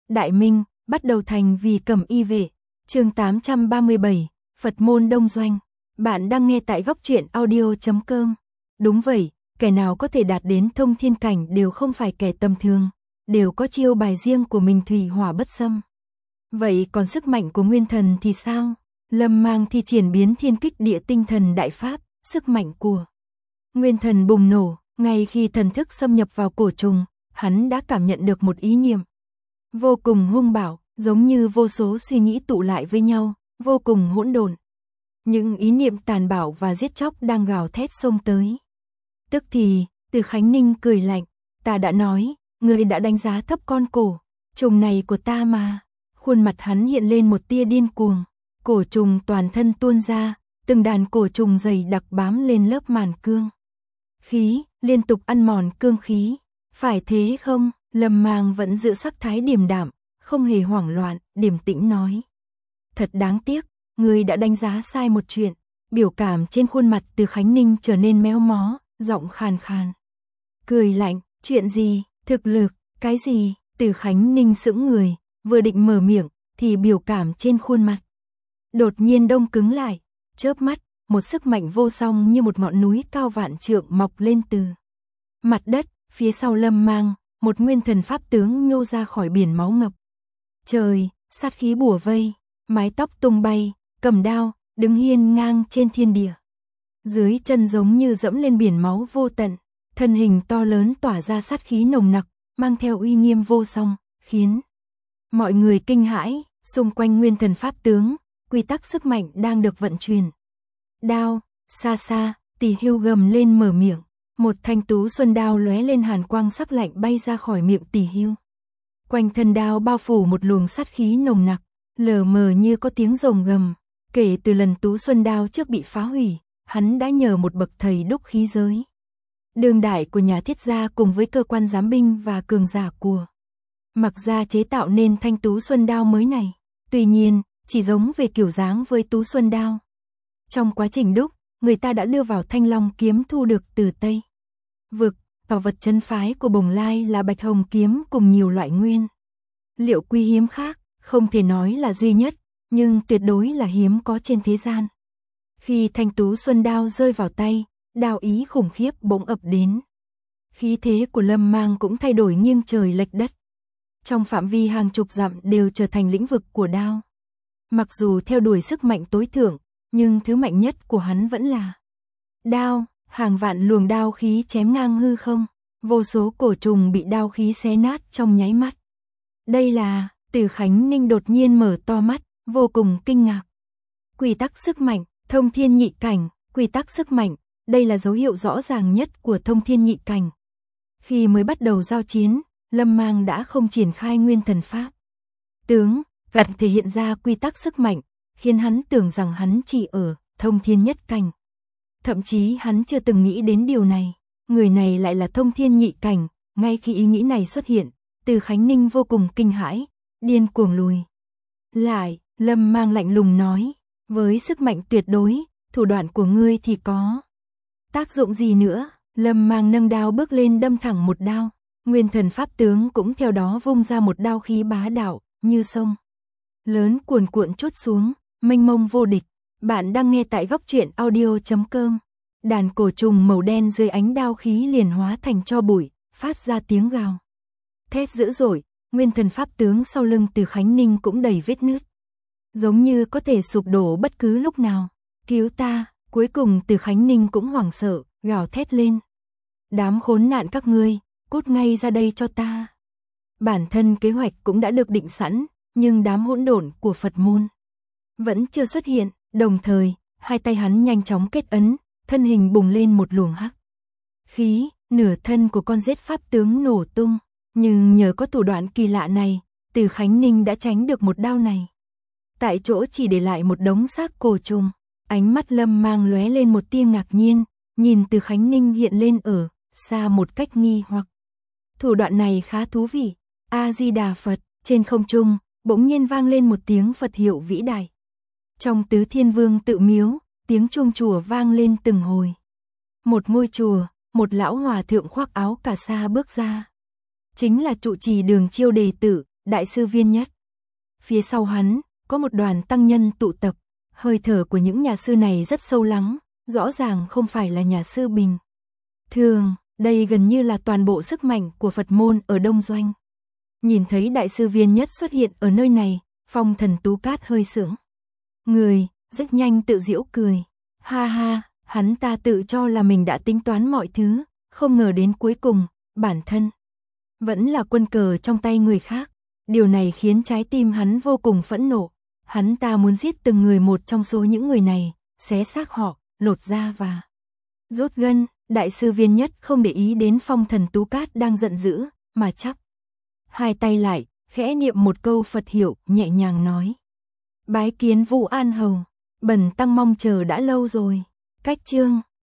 Đại Minh, bắt đầu thành vì Cẩm Y vệ. Chương 837, Phật môn đông doanh. Bạn đang nghe tại góc truyện audio.com. Đúng vậy, kẻ nào có thể đạt đến thông thiên cảnh đều không phải kẻ tầm thường, đều có chiêu bài riêng của mình thủy hỏa bất xâm. Vậy còn sức mạnh của nguyên thần thì sao? Lâm Mang thi triển biến thiên kích địa tinh thần đại pháp, sức mạnh của nguyên thần bùng nổ, ngay khi thần thức xâm nhập vào cổ trùng, hắn đã cảm nhận được một ý niệm vô cùng hung bạo, giống như vô số suy nghĩ tụ lại với nhau, vô cùng hỗn độn. Những ý niệm tàn bạo và giết chóc đang gào thét xông tới. Tức thì, Từ Khánh Ninh cười lạnh, ta đã nói, ngươi đã đánh giá thấp con cổ trùng này của ta mà. Khuôn mặt hắn hiện lên một tia điên cuồng, cổ trùng toàn thân tuôn ra, từng đàn cổ trùng dày đặc bám lên lớp màn cương khí, liên tục ăn mòn cương khí. Phải thế không? Lâm Mang vẫn giữ sắc thái điềm đạm, không hề hoảng loạn, điềm tĩnh nói. Thật đáng tiếc, ngươi đã đánh giá sai một chuyện. Biểu cảm trên khuôn mặt Từ Khánh Ninh trở nên méo mó, giọng khàn khàn. Cười lạnh, chuyện gì? Thực lực, cái gì? Từ Khánh Ninh sững người, vừa định mở miệng, thì biểu cảm trên khuôn mặt đột nhiên đông cứng lại, chớp mắt, một sức mạnh vô song như một ngọn núi cao vạn trượng mọc lên từ mặt đất, phía sau Lâm Mang, một nguyên thần pháp tướng nhô ra khỏi biển máu ngập trời, sát khí bủa vây, mái tóc tung bay, cầm đao, đứng hiên ngang trên thiên địa. Dưới chân giống như dẫm lên biển máu vô tận, thân hình to lớn tỏa ra sát khí nồng nặc, mang theo uy nghiêm vô song, khiến mọi người kinh hãi. Xung quanh nguyên thần pháp tướng, quy tắc sức mạnh đang được vận chuyển. Đao, xa xa, Tỷ Hưu gầm lên mở miệng, một thanh tú xuân đao lóe lên hàn quang sắc lạnh bay ra khỏi miệng Tỷ Hưu. Quanh thân đao bao phủ một luồng sát khí nồng nặc, lờ mờ như có tiếng rồng gầm. Kể từ lần tú xuân đao trước bị phá hủy, hắn đã nhờ một bậc thầy đúc khí giới đương đại của nhà Thiết gia cùng với cơ quan giám binh và cường giả của Mặc gia chế tạo nên thanh tú xuân đao mới này. Tuy nhiên, chỉ giống về kiểu dáng với tú xuân đao. Trong quá trình đúc, người ta đã đưa vào thanh long kiếm thu được từ Tây vực, bảo vật chân phái của Bồng Lai là bạch hồng kiếm cùng nhiều loại nguyên liệu quý hiếm khác, không thể nói là duy nhất, nhưng tuyệt đối là hiếm có trên thế gian. Khi thanh tú xuân đao rơi vào tay, đao ý khủng khiếp bỗng ập đến. Khí thế của Lâm Mang cũng thay đổi nghiêng trời lệch đất. Trong phạm vi hàng chục dặm đều trở thành lĩnh vực của đao. Mặc dù theo đuổi sức mạnh tối thượng, nhưng thứ mạnh nhất của hắn vẫn là đao. Hàng vạn luồng đao khí chém ngang hư không, vô số cổ trùng bị đao khí xé nát trong nháy mắt. Đây là, Từ Khánh Ninh đột nhiên mở to mắt, vô cùng kinh ngạc. Quy tắc sức mạnh, thông thiên nhị cảnh, quy tắc sức mạnh, đây là dấu hiệu rõ ràng nhất của thông thiên nhị cảnh. Khi mới bắt đầu giao chiến, Lâm Mang đã không triển khai nguyên thần pháp tướng, gặt thể hiện ra quy tắc sức mạnh, khiến hắn tưởng rằng hắn chỉ ở thông thiên nhất cảnh. Thậm chí hắn chưa từng nghĩ đến điều này, người này lại là thông thiên nhị cảnh. Ngay khi ý nghĩ này xuất hiện, Từ Khánh Ninh vô cùng kinh hãi, điên cuồng lùi lại. Lâm Mang lạnh lùng nói, với sức mạnh tuyệt đối, thủ đoạn của ngươi thì có tác dụng gì nữa? Lâm Mang nâng đao bước lên đâm thẳng một đao. Nguyên thần pháp tướng cũng theo đó vung ra một đao khí bá đạo, như sông lớn cuồn cuộn trút xuống, mênh mông vô địch. Bạn đang nghe tại góc truyện audio.com. Đàn cổ trùng màu đen dưới ánh đao khí liền hóa thành tro bụi, phát ra tiếng gào thét dữ dội. Nguyên thần pháp tướng sau lưng Từ Khánh Ninh cũng đầy vết nứt, giống như có thể sụp đổ bất cứ lúc nào. Cứu ta! Cuối cùng Từ Khánh Ninh cũng hoảng sợ, gào thét lên. Đám khốn nạn các ngươi, cút ngay ra đây cho ta. Bản thân kế hoạch cũng đã được định sẵn, nhưng đám hỗn độn của Phật môn vẫn chưa xuất hiện. Đồng thời, hai tay hắn nhanh chóng kết ấn, thân hình bùng lên một luồng hắc khí, nửa thân của con giết pháp tướng nổ tung. Nhưng nhờ có thủ đoạn kỳ lạ này, Từ Khánh Ninh đã tránh được một đao này. Tại chỗ chỉ để lại một đống xác cổ trùng. Ánh mắt Lâm Mang lóe lên một tia ngạc nhiên, nhìn Từ Khánh Ninh hiện lên ở xa một cách nghi hoặc. Thủ đoạn này khá thú vị. A Di Đà Phật. Trên không trung bỗng nhiên vang lên một tiếng Phật hiệu vĩ đại. Trong Tứ Thiên Vương tự miếu, tiếng chuông chùa vang lên từng hồi. Một ngôi chùa, một lão hòa thượng khoác áo cà sa bước ra. Chính là trụ trì Đường Chiêu đệ tử, đại sư Viên Nhất. Phía sau hắn, có một đoàn tăng nhân tụ tập, hơi thở của những nhà sư này rất sâu lắng, rõ ràng không phải là nhà sư bình thường, đây gần như là toàn bộ sức mạnh của Phật môn ở Đông Doanh. Nhìn thấy đại sư Viên Nhất xuất hiện ở nơi này, Phong Thần Tú Cát hơi sững người, rất nhanh tự giễu cười. Ha ha, hắn ta tự cho là mình đã tính toán mọi thứ, không ngờ đến cuối cùng, bản thân vẫn là quân cờ trong tay người khác. Điều này khiến trái tim hắn vô cùng phẫn nộ. Hắn ta muốn giết từng người một trong số những người này, xé xác họ, lột da và rút gân. Đại sư Viên Nhất không để ý đến Phong Thần Tú Cát đang giận dữ, mà chắp hai tay lại, khẽ niệm một câu Phật hiệu, nhẹ nhàng nói: bái kiến Vũ An Hầu, bần tăng mong chờ đã lâu rồi. Cách chương